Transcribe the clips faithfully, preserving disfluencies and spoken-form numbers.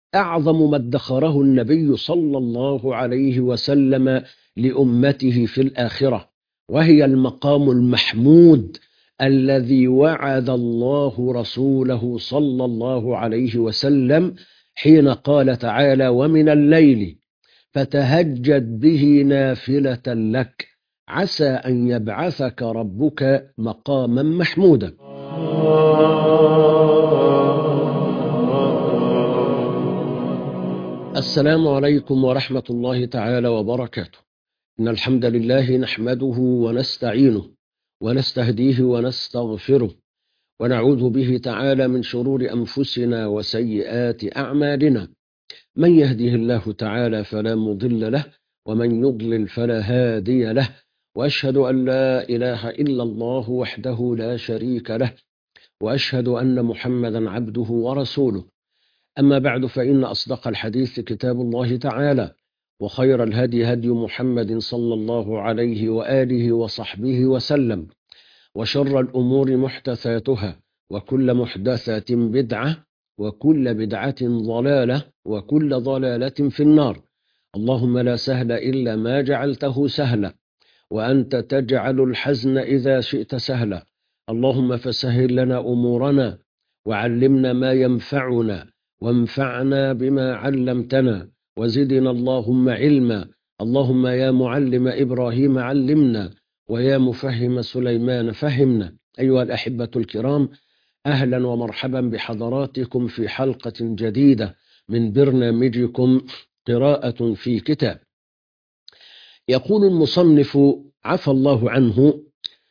أعظم ما ادخره النبي صلى الله عليه وسلم لأمته في الآخرة، وهي المقام المحمود الذي وعد الله رسوله صلى الله عليه وسلم حين قال تعالى: ومن الليل فتهجد به نافلة لك عسى أن يبعثك ربك مقاما محمودا. السلام عليكم ورحمة الله تعالى وبركاته. إن الحمد لله نحمده ونستعينه ونستهديه ونستغفره، ونعوذ به تعالى من شرور أنفسنا وسيئات أعمالنا. من يهده الله تعالى فلا مضل له، ومن يضلل فلا هادي له، وأشهد أن لا إله إلا الله وحده لا شريك له، وأشهد أن محمدا عبده ورسوله. أما بعد، فإن أصدق الحديث كتاب الله تعالى، وخير الهدي هدي محمد صلى الله عليه وآله وصحبه وسلم، وشر الأمور محدثاتها، وكل محدثة بدعة، وكل بدعة ضلالة، وكل ضلالة في النار. اللهم لا سهل إلا ما جعلته سهلا، وأنت تجعل الحزن إذا شئت سهلا. اللهم فسهل لنا أمورنا، وعلمنا ما ينفعنا، وانفعنا بما علمتنا، وزدنا اللهم علما. اللهم يا معلم إبراهيم علمنا، ويا مفهم سليمان فهمنا. أيها الأحبة الكرام، أهلا ومرحبا بحضراتكم في حلقة جديدة من برنامجكم قراءة في كتاب. يقول المصنف عفى الله عنه: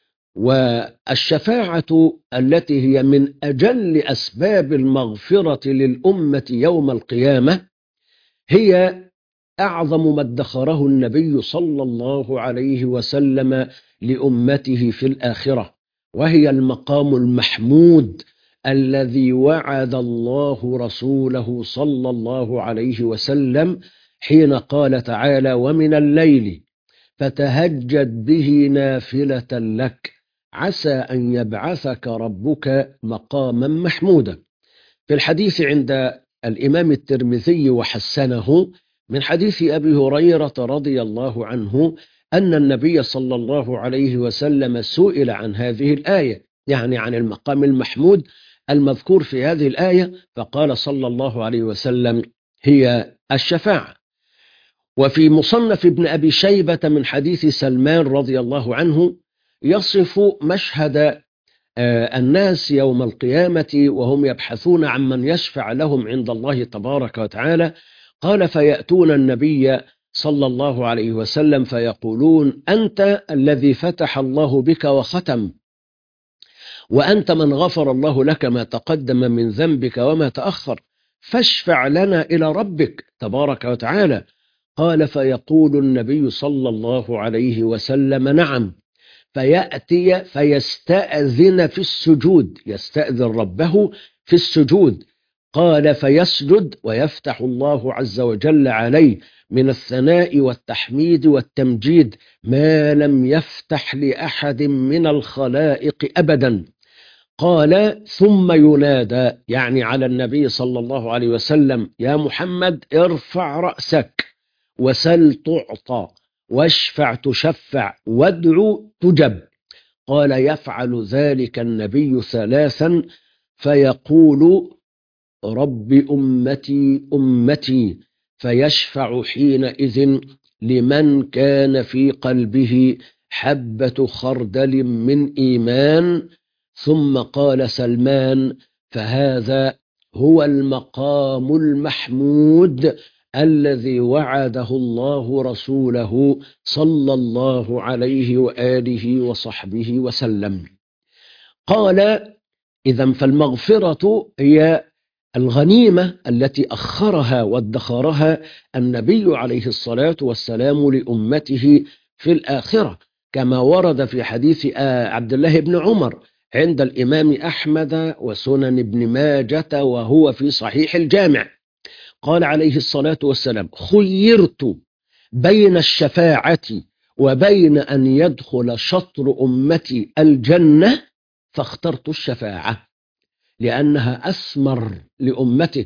والشفاعة التي هي من أجل أسباب المغفرة للأمة يوم القيامة هي أعظم ما ادخره النبي صلى الله عليه وسلم لأمته في الآخرة، وهي المقام المحمود الذي وعد الله رسوله صلى الله عليه وسلم حين قال تعالى: ومن الليل فتهجد به نافلة لك عسى أن يبعثك ربك مقاما محمودا. في الحديث عند الإمام الترمذي وحسنه من حديث أبي هريرة رضي الله عنه أن النبي صلى الله عليه وسلم سئل عن هذه الآية، يعني عن المقام المحمود المذكور في هذه الآية، فقال صلى الله عليه وسلم: هي الشفاعة. وفي مصنف ابن أبي شيبة من حديث سلمان رضي الله عنه يصف مشهد الناس يوم القيامة وهم يبحثون عن من يشفع لهم عند الله تبارك وتعالى. قال: فيأتون النبي صلى الله عليه وسلم فيقولون: أنت الذي فتح الله بك وختم، وأنت من غفر الله لك ما تقدم من ذنبك وما تأخر، فاشفع لنا إلى ربك تبارك وتعالى. قال: فيقول النبي صلى الله عليه وسلم: نعم. فيأتي فيستأذن في السجود، يستأذن ربه في السجود. قال: فيسجد ويفتح الله عز وجل عليه من الثناء والتحميد والتمجيد ما لم يفتح لأحد من الخلائق أبدا. قال: ثم ينادى، يعني على النبي صلى الله عليه وسلم: يا محمد ارفع رأسك وسل تعطى، واشفع تشفع، وادعو تجب. قال: يفعل ذلك النبي ثلاثا فيقول: رب أمتي أمتي، فيشفع حينئذ لمن كان في قلبه حبة خردل من إيمان. ثم قال سلمان: فهذا هو المقام المحمود الذي وعده الله رسوله صلى الله عليه وآله وصحبه وسلم. قال: إذن فالمغفرة هي الغنيمة التي أخرها وادخرها النبي عليه الصلاة والسلام لأمته في الآخرة، كما ورد في حديث عبد الله بن عمر عند الإمام أحمد وسنن ابن ماجة وهو في صحيح الجامع. قال عليه الصلاة والسلام: خيرت بين الشفاعة وبين أن يدخل شطر أمتي الجنة فاخترت الشفاعة، لأنها أثمر لأمته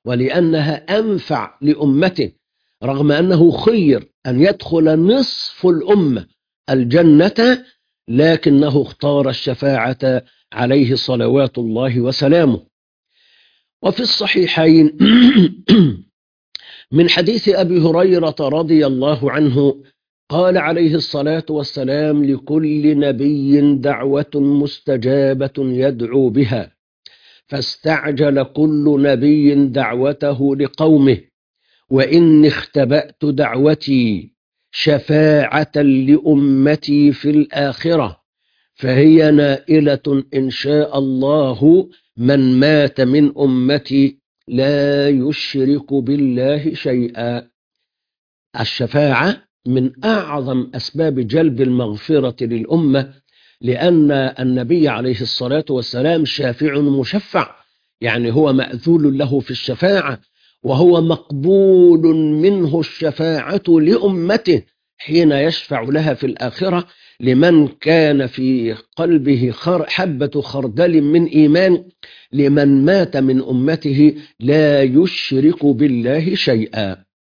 ولأنها أنفع لأمته، رغم أنه خير أن يدخل نصف الأمة الجنة، لكنه اختار الشفاعة عليه صلوات الله وسلامه. وفي الصحيحين من حديث أبي هريرة رضي الله عنه قال عليه الصلاة والسلام: لكل نبي دعوة مستجابة يدعو بها، فاستعجل كل نبي دعوته لقومه، وإني اختبأت دعوتي شفاعة لأمتي في الآخرة، فهي نائلة إن شاء الله من مات من أمتي لا يشرك بالله شيئا. الشفاعة من أعظم أسباب جلب المغفرة للأمة، لأن النبي عليه الصلاة والسلام شافع مشفع، يعني هو مأذول له في الشفاعة، وهو مقبول منه الشفاعة لأمته حين يشفع لها في الآخرة لمن كان في قلبه حبة خردل من إيمان، لمن مات من أمته لا يشرك بالله شيئا.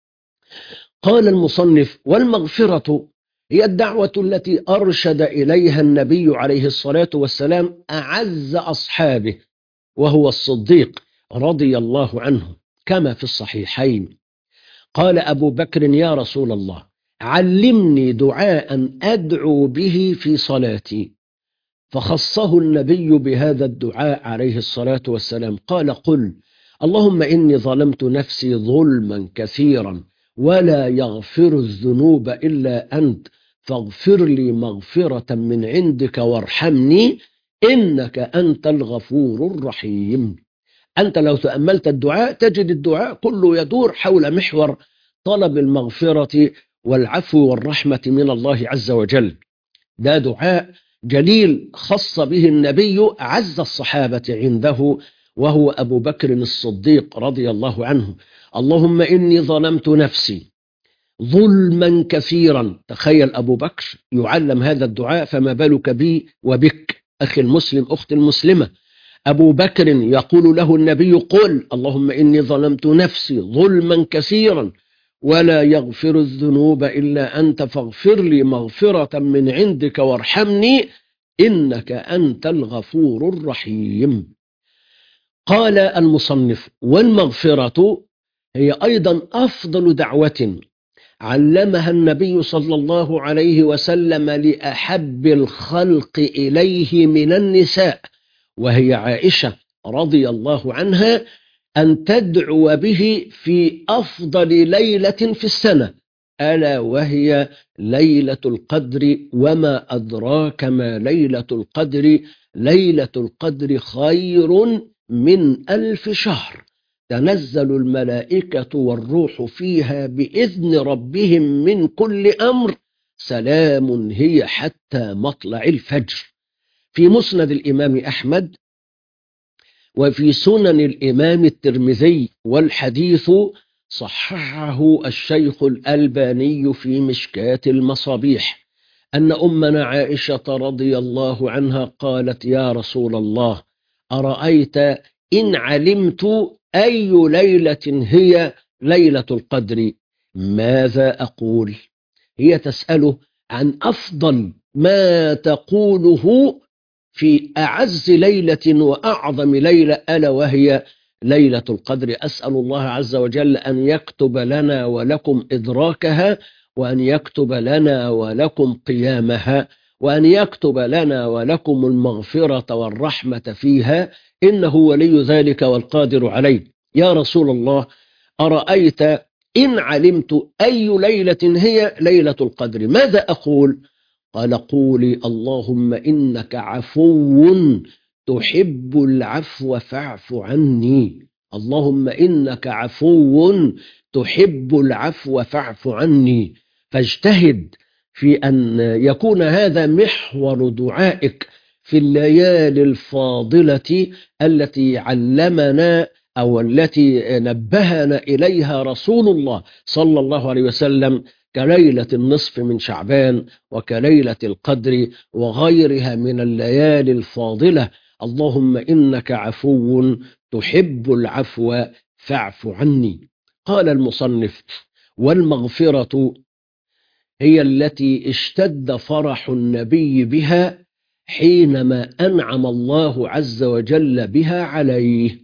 قال المصنف: والمغفرة هي الدعوة التي أرشد إليها النبي عليه الصلاة والسلام أعز أصحابه، وهو الصديق رضي الله عنه، كما في الصحيحين قال أبو بكر: يا رسول الله، علمني دعاء أدعو به في صلاتي، فخصه النبي بهذا الدعاء عليه الصلاة والسلام. قال: قل اللهم إني ظلمت نفسي ظلما كثيرا ولا يغفر الذنوب إلا أنت، فاغفر لي مغفرة من عندك وارحمني إنك أنت الغفور الرحيم. أنت لو تأملت الدعاء تجد الدعاء كله يدور حول محور طلب المغفرة والعفو والرحمة من الله عز وجل. ده دعاء جليل خص به النبي أعز الصحابة عنده، وهو أبو بكر الصديق رضي الله عنه. اللهم إني ظلمت نفسي ظلما كثيرا. تخيل أبو بكر يعلم هذا الدعاء، فما بالك بي وبك أخي المسلم أختي المسلمة. أبو بكر يقول له النبي: قل اللهم إني ظلمت نفسي ظلما كثيرا ولا يغفر الذنوب إلا أنت، فاغفر لي مغفرة من عندك وارحمني إنك أنت الغفور الرحيم. قال المصنف: والمغفرة هي أيضا أفضل دعوة علمها النبي صلى الله عليه وسلم لأحب الخلق إليه من النساء، وهي عائشة رضي الله عنها، أن تدعو به في أفضل ليلة في السنة، ألا وهي ليلة القدر. وما أدراك ما ليلة القدر؟ ليلة القدر خير من ألف شهر، تنزل الملائكة والروح فيها بإذن ربهم من كل أمر، سلام هي حتى مطلع الفجر. في مسند الإمام أحمد وفي سنن الإمام الترمذي، والحديث صححه الشيخ الألباني في مشكاة المصابيح، أن أمنا عائشة رضي الله عنها قالت: يا رسول الله، أرأيت إن علمت أي ليلة هي ليلة القدر ماذا أقول؟ هي تسأله عن أفضل ما تقوله في أعز ليلة وأعظم ليلة، ألا وهي ليلة القدر. أسأل الله عز وجل أن يكتب لنا ولكم إدراكها، وأن يكتب لنا ولكم قيامها، وأن يكتب لنا ولكم المغفرة والرحمة فيها، إنه ولي ذلك والقادر عليه. يا رسول الله، أرأيت إن علمت أي ليلة هي ليلة القدر ماذا أقول؟ قال: قولي اللهم إنك عفو تحب العفو فاعف عني. اللهم إنك عفو تحب العفو فاعف عني. فاجتهد في أن يكون هذا محور دعائك في الليالي الفاضلة التي علمنا أو التي نبهنا إليها رسول الله صلى الله عليه وسلم، كليلة النصف من شعبان وكليلة القدر وغيرها من الليالي الفاضلة. اللهم إنك عفو تحب العفو فاعف عني. قال المصنف: والمغفرة هي التي اشتد فرح النبي بها حينما أنعم الله عز وجل بها عليه.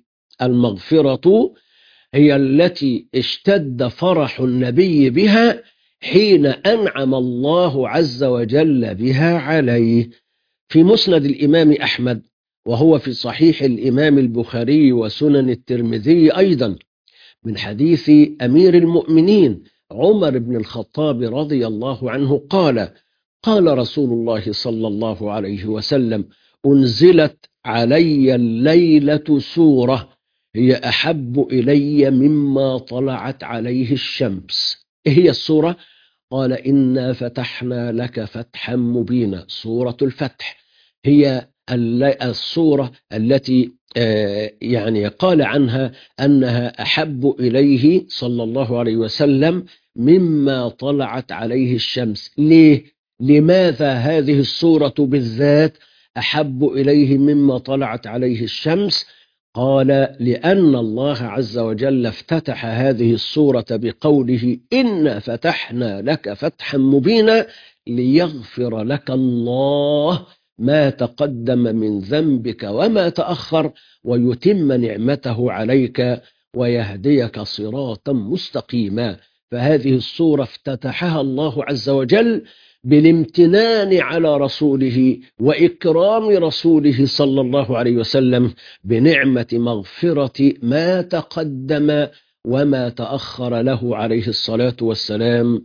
المغفرة هي التي اشتد فرح النبي بها حين أنعم الله عز وجل بها عليه. في مسند الإمام أحمد، وهو في صحيح الإمام البخاري وسنن الترمذي أيضا، من حديث أمير المؤمنين عمر بن الخطاب رضي الله عنه قال: قال رسول الله صلى الله عليه وسلم: أنزلت علي الليلة سورة هي أحب إلي مما طلعت عليه الشمس. إيه هي السورة؟ قال: إنا فتحنا لك فتحا مبينا. سورة الفتح هي السورة التي يعني قال عنها أنها أحب إليه صلى الله عليه وسلم مما طلعت عليه الشمس. ليه؟ لماذا هذه السورة بالذات أحب إليه مما طلعت عليه الشمس؟ قال: لأن الله عز وجل افتتح هذه السورة بقوله: إنا فتحنا لك فتحا مبينا ليغفر لك الله ما تقدم من ذنبك وما تأخر ويتم نعمته عليك ويهديك صراطا مستقيما. فهذه السورة افتتحها الله عز وجل بالامتنان على رسوله وإكرام رسوله صلى الله عليه وسلم بنعمة مغفرة ما تقدم وما تأخر له عليه الصلاة والسلام.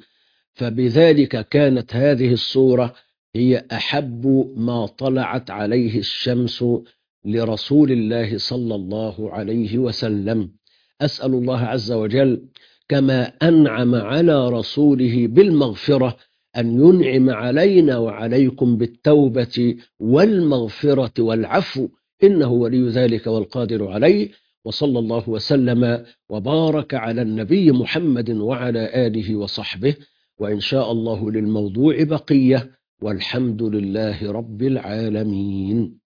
فبذلك كانت هذه السورة هي أحب ما طلعت عليه الشمس لرسول الله صلى الله عليه وسلم. أسأل الله عز وجل كما أنعم على رسوله بالمغفرة أن ينعم علينا وعليكم بالتوبة والمغفرة والعفو، إنه ولي ذلك والقادر عليه. وصلى الله وسلم وبارك على النبي محمد وعلى آله وصحبه، وإن شاء الله للموضوع بقية، والحمد لله رب العالمين.